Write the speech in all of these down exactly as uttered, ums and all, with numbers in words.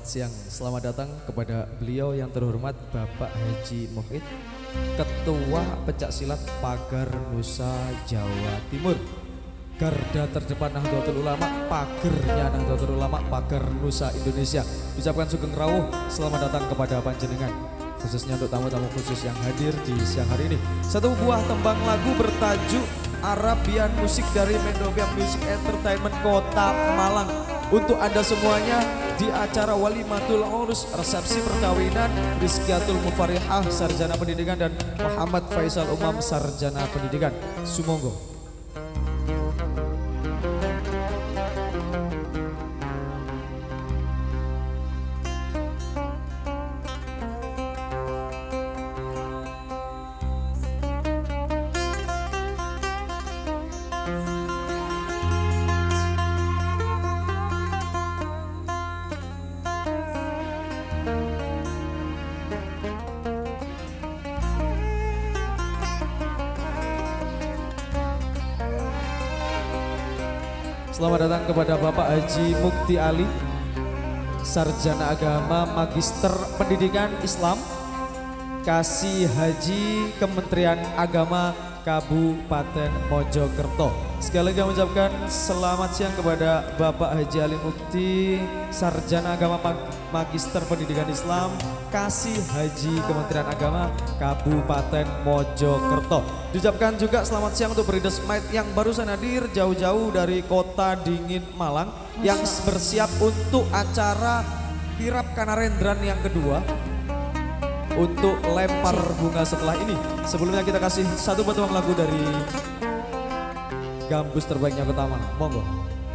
siang. Selamat datang kepada beliau yang terhormat Bapak Haji Muhid, Ketua Pencaksilat Pagar Nusa Jawa Timur. Garda terdepan Nahdlatul Ulama, pagernya Nahdlatul Ulama, pagar Nusa Indonesia. Ucapkan sugeng rawuh, selamat datang kepada panjenengan. Khususnya untuk tamu-tamu khusus yang hadir di siang hari ini. Satu buah tembang lagu bertajuk Arabian Musik dari Mendovia Music Entertainment Kota Malang. Untuk Anda semuanya di acara Walimatul Urus, resepsi perkawinan Rizkiatul Mufarihah Sarjana Pendidikan dan Muhammad Faisal Umam Sarjana Pendidikan. Sumonggo. Selamat datang kepada Bapak Haji Mukti Ali, Sarjana Agama Magister Pendidikan Islam, Kasih Haji Kementerian Agama Kabupaten Mojokerto. Sekali lagi mengucapkan selamat siang kepada Bapak Haji Ali Mukti, Sarjana Agama Magister Pendidikan Islam, Kasih Haji Kementerian Agama Kabupaten Mojokerto. Diucapkan juga selamat siang untuk Breeders Might yang barusan hadir jauh-jauh dari kota dingin Malang yang bersiap untuk acara kirap Kanarendran yang kedua untuk lempar bunga setelah ini. Sebelumnya kita kasih satu potong lagu dari Gambus terbaiknya Kota Malang. Monggo.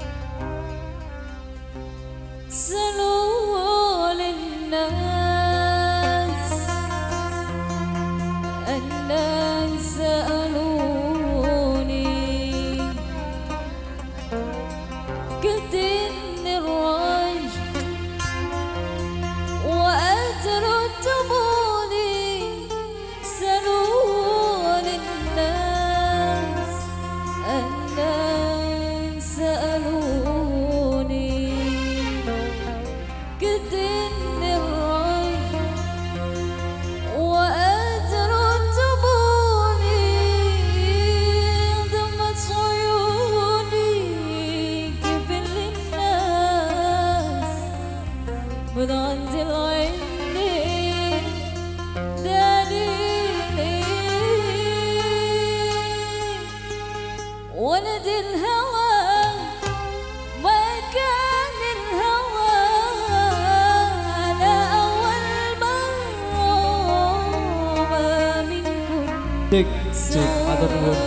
ولد الهوى ما كان الهوى على أول مرة ما منكم Cek, cek, atur nuwun.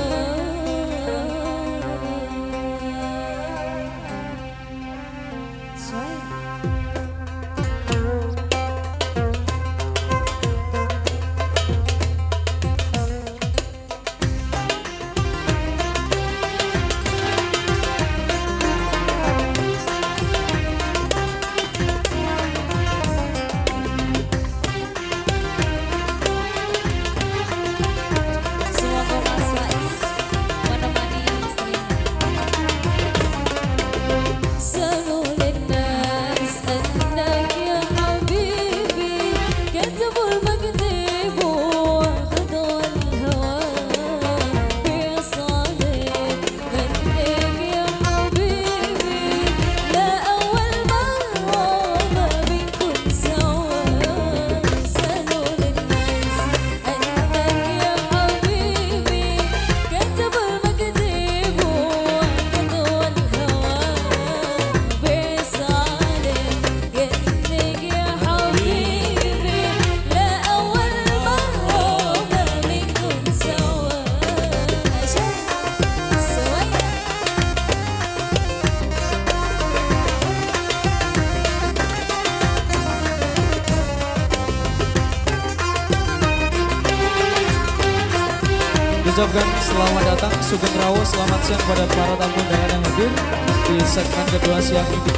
Ucapkan selamat datang, sugeng rawuh, selamat siang kepada para tamu undangan yang hadir di segmen kedua siang ini.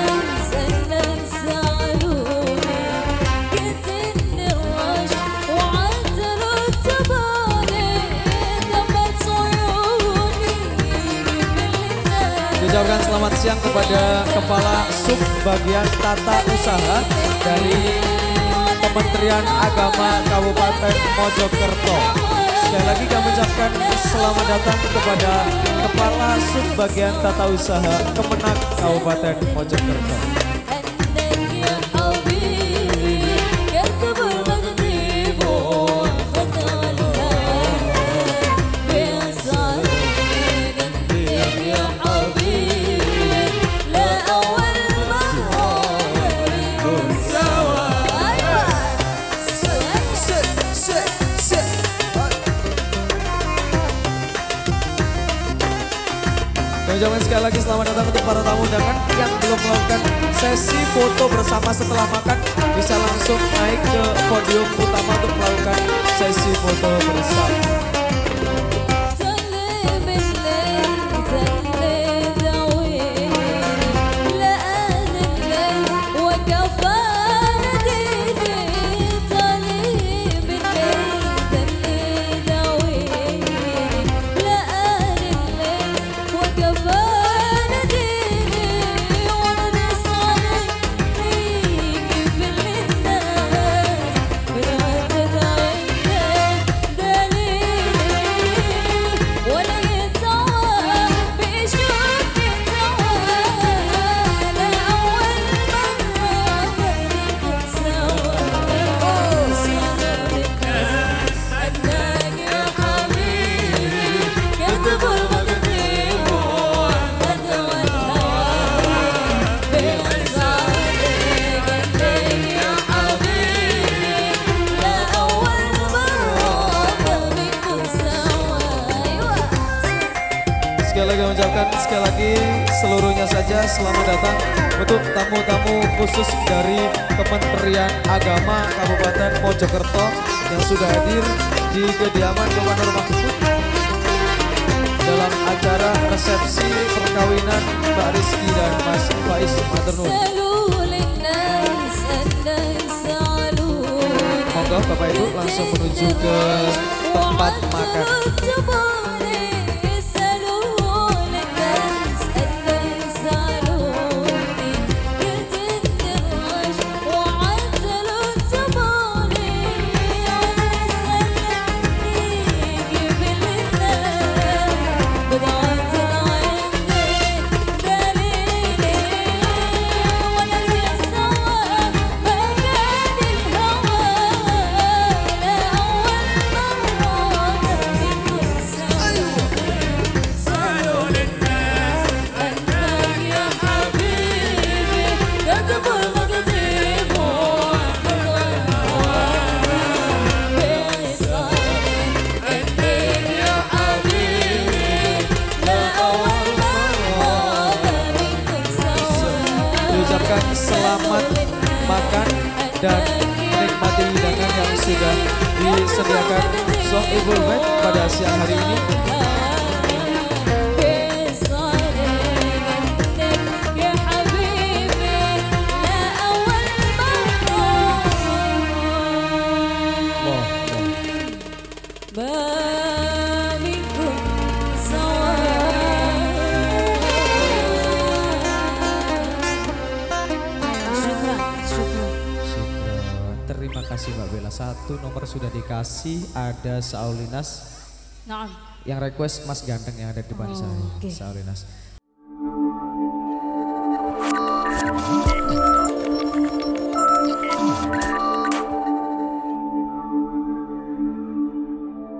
وعد Ucapkan selamat siang kepada Kepala Sub Bagian Tata Usaha dari Kementerian Agama Kabupaten Mojokerto. Sekali lagi kami ucapkan selamat datang kepada Kepala Sub Bagian Tata Usaha Kemenak Kabupaten Mojokerto. Ucapkan sekali lagi selamat datang untuk para tamu undangan yang belum melakukan sesi foto bersama setelah makan, bisa langsung naik ke podium utama untuk melakukan sesi foto bersama. Sekali lagi mengucapkan sekali lagi seluruhnya saja selamat datang untuk tamu-tamu khusus dari Kementerian Agama Kabupaten Mojokerto yang sudah hadir di kediaman Gubernur Mahfud dalam acara resepsi perkawinan Mbak Rizky dan Mas Faiz Maternun. Monggo Bapak Ibu langsung menuju ke tempat makan. Ucapkan selamat makan dan menikmati hidangan yang sudah disediakan Sohibul Bait pada siang hari ini. Terima kasih Mbak Bella. Satu nomor sudah dikasih, ada Saulinas. Nah. Yang request Mas Ganteng yang ada di depan Oh, saya. okay. Saulinas.